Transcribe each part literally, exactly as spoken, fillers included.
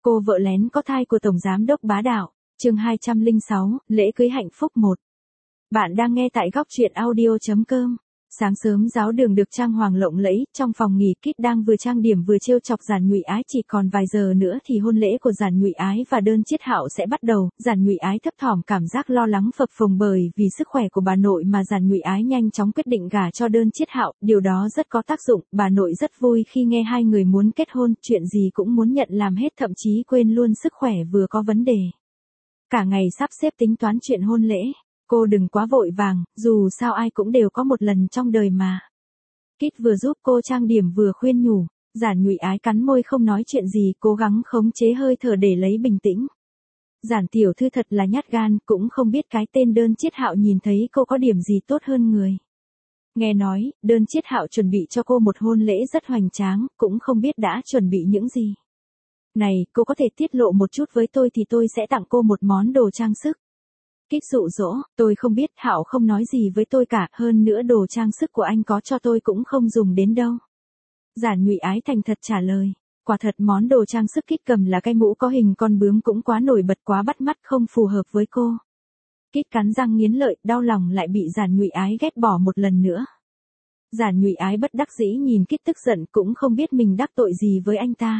Cô vợ lén có thai của Tổng Giám đốc bá đạo. Chương hai trăm lẻ sáu, lễ cưới hạnh phúc một. Bạn đang nghe tại góc truyện audio.com. Sáng sớm giáo đường được trang hoàng lộng lẫy, trong phòng nghỉ Kit đang vừa trang điểm vừa trêu chọc Giản Nhụy Ái. Chỉ còn vài giờ nữa thì hôn lễ của Giản Nhụy Ái và Đơn Chiết Hạo sẽ bắt đầu. Giản Nhụy Ái thấp thỏm cảm giác lo lắng phập phồng bởi vì sức khỏe của bà nội mà Giản Nhụy Ái nhanh chóng quyết định gả cho Đơn Chiết Hạo. Điều đó rất có tác dụng, bà nội rất vui khi nghe hai người muốn kết hôn, chuyện gì cũng muốn nhận làm hết, thậm chí quên luôn sức khỏe vừa có vấn đề. Cả ngày sắp xếp tính toán chuyện hôn lễ. Cô đừng quá vội vàng, dù sao ai cũng đều có một lần trong đời mà. Kit vừa giúp cô trang điểm vừa khuyên nhủ. Giản Nhụy Ái cắn môi không nói chuyện gì, cố gắng khống chế hơi thở để lấy bình tĩnh. Giản tiểu thư thật là nhát gan, cũng không biết cái tên Đơn Chiết Hạo nhìn thấy cô có điểm gì tốt hơn người. Nghe nói, Đơn Chiết Hạo chuẩn bị cho cô một hôn lễ rất hoành tráng, cũng không biết đã chuẩn bị những gì. Này, cô có thể tiết lộ một chút với tôi thì tôi sẽ tặng cô một món đồ trang sức. Kit dụ dỗ, tôi không biết, Hạo không nói gì với tôi cả, hơn nữa đồ trang sức của anh có cho tôi cũng không dùng đến đâu. Giản Nhụy Ái thành thật trả lời, quả thật món đồ trang sức Kit cầm là cái mũ có hình con bướm cũng quá nổi bật, quá bắt mắt, không phù hợp với cô. Kit cắn răng nghiến lợi, đau lòng lại bị Giản Nhụy Ái ghét bỏ một lần nữa. Giản Nhụy Ái bất đắc dĩ nhìn Kit tức giận, cũng không biết mình đắc tội gì với anh ta.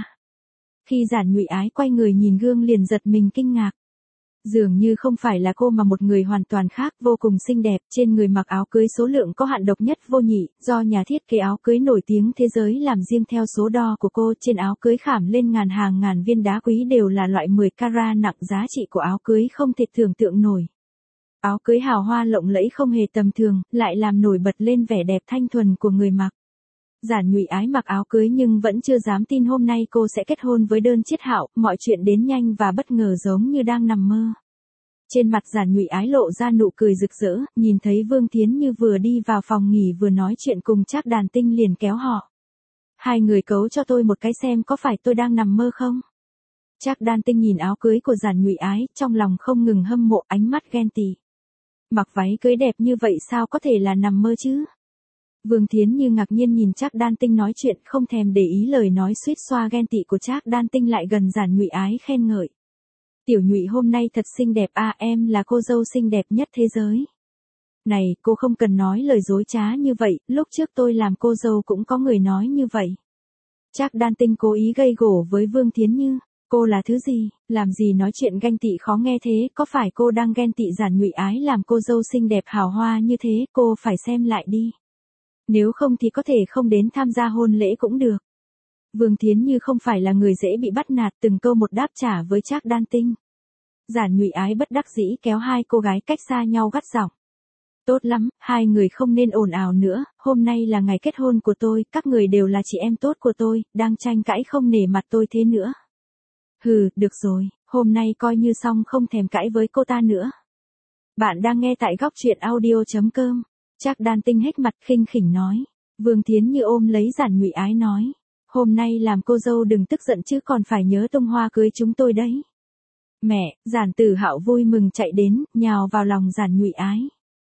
Khi Giản Nhụy Ái quay người nhìn gương liền giật mình kinh ngạc. Dường như không phải là cô mà một người hoàn toàn khác, vô cùng xinh đẹp, trên người mặc áo cưới số lượng có hạn độc nhất vô nhị, do nhà thiết kế áo cưới nổi tiếng thế giới làm riêng theo số đo của cô, trên áo cưới khảm lên ngàn hàng ngàn viên đá quý đều là loại mười carat nặng, giá trị của áo cưới không thể tưởng tượng nổi. Áo cưới hào hoa lộng lẫy không hề tầm thường, lại làm nổi bật lên vẻ đẹp thanh thuần của người mặc. Giản Nhụy Ái mặc áo cưới nhưng vẫn chưa dám tin hôm nay cô sẽ kết hôn với Đơn Chiết Hạo, mọi chuyện đến nhanh và bất ngờ giống như đang nằm mơ. Trên mặt Giản Nhụy Ái lộ ra nụ cười rực rỡ, nhìn thấy Vương Thiến Như vừa đi vào phòng nghỉ vừa nói chuyện cùng Trác Đàn Tinh liền kéo họ. Hai người cấu cho tôi một cái xem có phải tôi đang nằm mơ không? Trác Đan Tinh nhìn áo cưới của Giản Nhụy Ái, trong lòng không ngừng hâm mộ, ánh mắt ghen tị. Mặc váy cưới đẹp như vậy sao có thể là nằm mơ chứ? Vương Thiến Như ngạc nhiên nhìn Trác Đan Tinh nói chuyện, không thèm để ý lời nói suýt xoa ghen tị của Trác Đan Tinh, lại gần Giản Nhụy Ái khen ngợi. Tiểu Nhụy hôm nay thật xinh đẹp a, à, em là cô dâu xinh đẹp nhất thế giới. Này, cô không cần nói lời dối trá như vậy, lúc trước tôi làm cô dâu cũng có người nói như vậy. Trác Đan Tinh cố ý gây gổ với Vương Thiến Như. Cô là thứ gì, làm gì nói chuyện ganh tị khó nghe thế, có phải cô đang ghen tị Giản Nhụy Ái làm cô dâu xinh đẹp hào hoa như thế, cô phải xem lại đi. Nếu không thì có thể không đến tham gia hôn lễ cũng được. Vương Thiến Như không phải là người dễ bị bắt nạt, từng câu một đáp trả với Trác Đan Tinh. Giản Nhụy Ái bất đắc dĩ kéo hai cô gái cách xa nhau gắt giọng. Tốt lắm, hai người không nên ồn ào nữa, hôm nay là ngày kết hôn của tôi, các người đều là chị em tốt của tôi, đang tranh cãi không nể mặt tôi thế nữa. Hừ, được rồi, hôm nay coi như xong, không thèm cãi với cô ta nữa. Bạn đang nghe tại góc truyện audio.com. Trác Đan Tinh hếch mặt khinh khỉnh nói. Vương Thiến Như ôm lấy Giản Nhụy Ái nói. Hôm nay làm cô dâu đừng tức giận chứ, còn phải nhớ tung hoa cưới chúng tôi đấy. Mẹ, Giản Tử Hạo vui mừng chạy đến, nhào vào lòng Giản Nhụy Ái.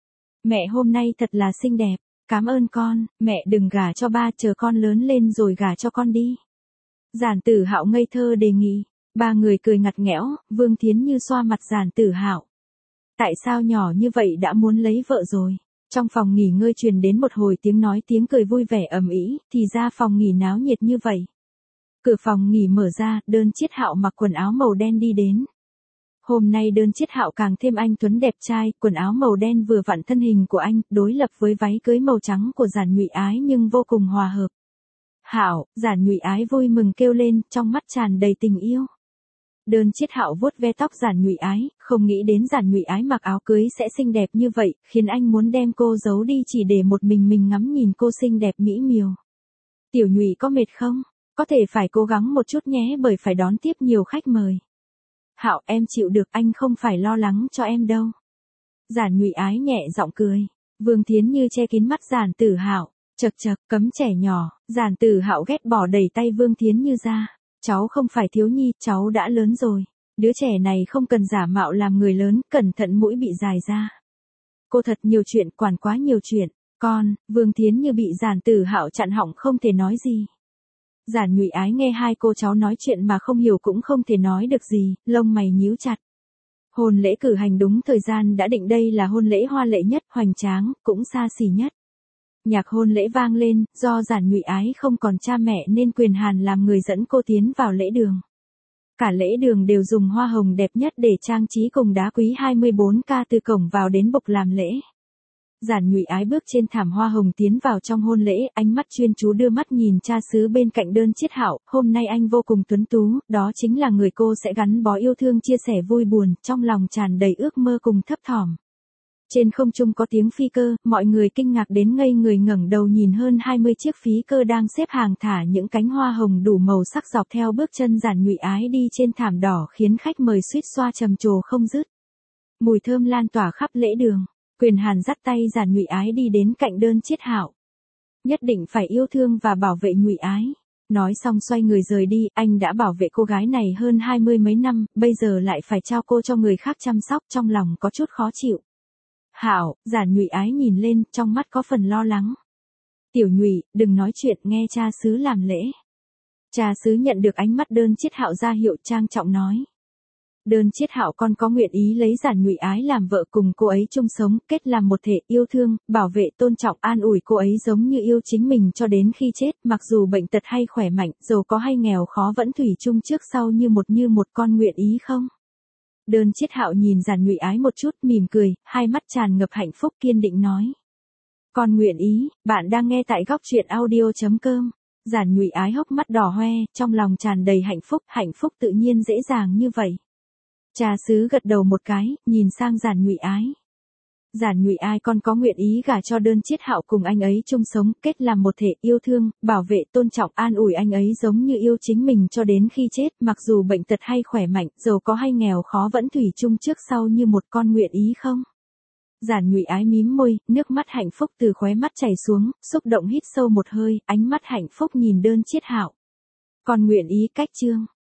Mẹ hôm nay thật là xinh đẹp, cảm ơn con, mẹ đừng gả cho ba, chờ con lớn lên rồi gả cho con đi. Giản Tử Hạo ngây thơ đề nghị. Ba người cười ngặt nghẽo, Vương Thiến Như xoa mặt Giản Tử Hạo. Tại sao nhỏ như vậy đã muốn lấy vợ rồi? Trong phòng nghỉ ngơi truyền đến một hồi tiếng nói tiếng cười vui vẻ ầm ĩ, thì ra phòng nghỉ náo nhiệt như vậy. Cửa phòng nghỉ mở ra, Đơn Chiết Hạo mặc quần áo màu đen đi đến. Hôm nay Đơn Chiết Hạo càng thêm anh tuấn đẹp trai, quần áo màu đen vừa vặn thân hình của anh, đối lập với váy cưới màu trắng của Giản Nhụy Ái nhưng vô cùng hòa hợp. Hạo, Giản Nhụy Ái vui mừng kêu lên, trong mắt tràn đầy tình yêu. Đơn Chiết Hạo vuốt ve tóc Giản Nhụy Ái, không nghĩ đến Giản Nhụy Ái mặc áo cưới sẽ xinh đẹp như vậy, khiến anh muốn đem cô giấu đi chỉ để một mình mình ngắm nhìn cô xinh đẹp mỹ miều. Tiểu Nhụy có mệt không? Có thể phải cố gắng một chút nhé, bởi phải đón tiếp nhiều khách mời. Hạo, em chịu được, anh không phải lo lắng cho em đâu. Giản Nhụy Ái nhẹ giọng cười. Vương Thiến Như che kín mắt Giản Tử Hạo. Chậc chậc, cấm trẻ nhỏ. Giản Tử Hạo ghét bỏ đẩy tay Vương Thiến Như ra. Cháu không phải thiếu nhi, cháu đã lớn rồi. Đứa trẻ này không cần giả mạo làm người lớn, cẩn thận mũi bị dài ra. Cô thật nhiều chuyện, quản quá nhiều chuyện. Con, Vương Thiến Như bị Giản Tử Hạo chặn họng không thể nói gì. Giản Nhụy Ái nghe hai cô cháu nói chuyện mà không hiểu cũng không thể nói được gì, lông mày nhíu chặt. Hôn lễ cử hành đúng thời gian đã định, đây là hôn lễ hoa lệ nhất, hoành tráng, cũng xa xỉ nhất. Nhạc hôn lễ vang lên, do Giản Nhụy Ái không còn cha mẹ nên Quyền Hàn làm người dẫn cô tiến vào lễ đường. Cả lễ đường đều dùng hoa hồng đẹp nhất để trang trí cùng đá quý hai mươi bốn ca từ cổng vào đến bục làm lễ. Giản Nhụy Ái bước trên thảm hoa hồng tiến vào trong hôn lễ, ánh mắt chuyên chú đưa mắt nhìn cha xứ bên cạnh Đơn Chiết Hạo, hôm nay anh vô cùng tuấn tú, đó chính là người cô sẽ gắn bó yêu thương chia sẻ vui buồn, trong lòng tràn đầy ước mơ cùng thấp thỏm. Trên không trung có tiếng phi cơ, mọi người kinh ngạc đến ngây người ngẩng đầu nhìn hơn hai mươi chiếc phi cơ đang xếp hàng thả những cánh hoa hồng đủ màu sắc dọc theo bước chân Giản Nhụy Ái đi trên thảm đỏ khiến khách mời suýt xoa trầm trồ không dứt. Mùi thơm lan tỏa khắp lễ đường. Quyền Hàn dắt tay Giản Nhụy Ái đi đến cạnh Đơn Chiết Hạo. Nhất định phải yêu thương và bảo vệ Nhụy Ái. Nói xong xoay người rời đi, anh đã bảo vệ cô gái này hơn hai mươi mấy năm, bây giờ lại phải trao cô cho người khác chăm sóc, trong lòng có chút khó chịu. Hảo, Giản Nhụy Ái nhìn lên, trong mắt có phần lo lắng. Tiểu Nhụy, đừng nói chuyện, nghe cha xứ làm lễ. Cha xứ nhận được ánh mắt Đơn Chiết Hạo ra hiệu, trang trọng nói. Đơn Chiết Hạo con có nguyện ý lấy Giản Nhụy Ái làm vợ, cùng cô ấy chung sống, kết làm một thể, yêu thương, bảo vệ, tôn trọng, an ủi cô ấy giống như yêu chính mình cho đến khi chết, mặc dù bệnh tật hay khỏe mạnh, giàu có hay nghèo khó vẫn thủy chung trước sau như một như một, con nguyện ý không? Đơn Chiết Hạo nhìn Giản Nhụy Ái một chút, mỉm cười, hai mắt tràn ngập hạnh phúc, kiên định nói. Con nguyện ý. Bạn đang nghe tại góc truyện audio chấm com. Giản Nhụy Ái hốc mắt đỏ hoe, trong lòng tràn đầy hạnh phúc, hạnh phúc tự nhiên dễ dàng như vậy. Cha xứ gật đầu một cái, nhìn sang Giản Nhụy Ái. Giản Nhụy Ái con có nguyện ý gả cho Đơn Chiết Hạo, cùng anh ấy chung sống, kết làm một thể, yêu thương, bảo vệ, tôn trọng, an ủi anh ấy giống như yêu chính mình cho đến khi chết, mặc dù bệnh tật hay khỏe mạnh, giàu có hay nghèo khó vẫn thủy chung trước sau như một, con nguyện ý không? Giản Nhụy Ái mím môi, nước mắt hạnh phúc từ khóe mắt chảy xuống, xúc động hít sâu một hơi, ánh mắt hạnh phúc nhìn Đơn Chiết Hạo. Con nguyện ý, cách chương.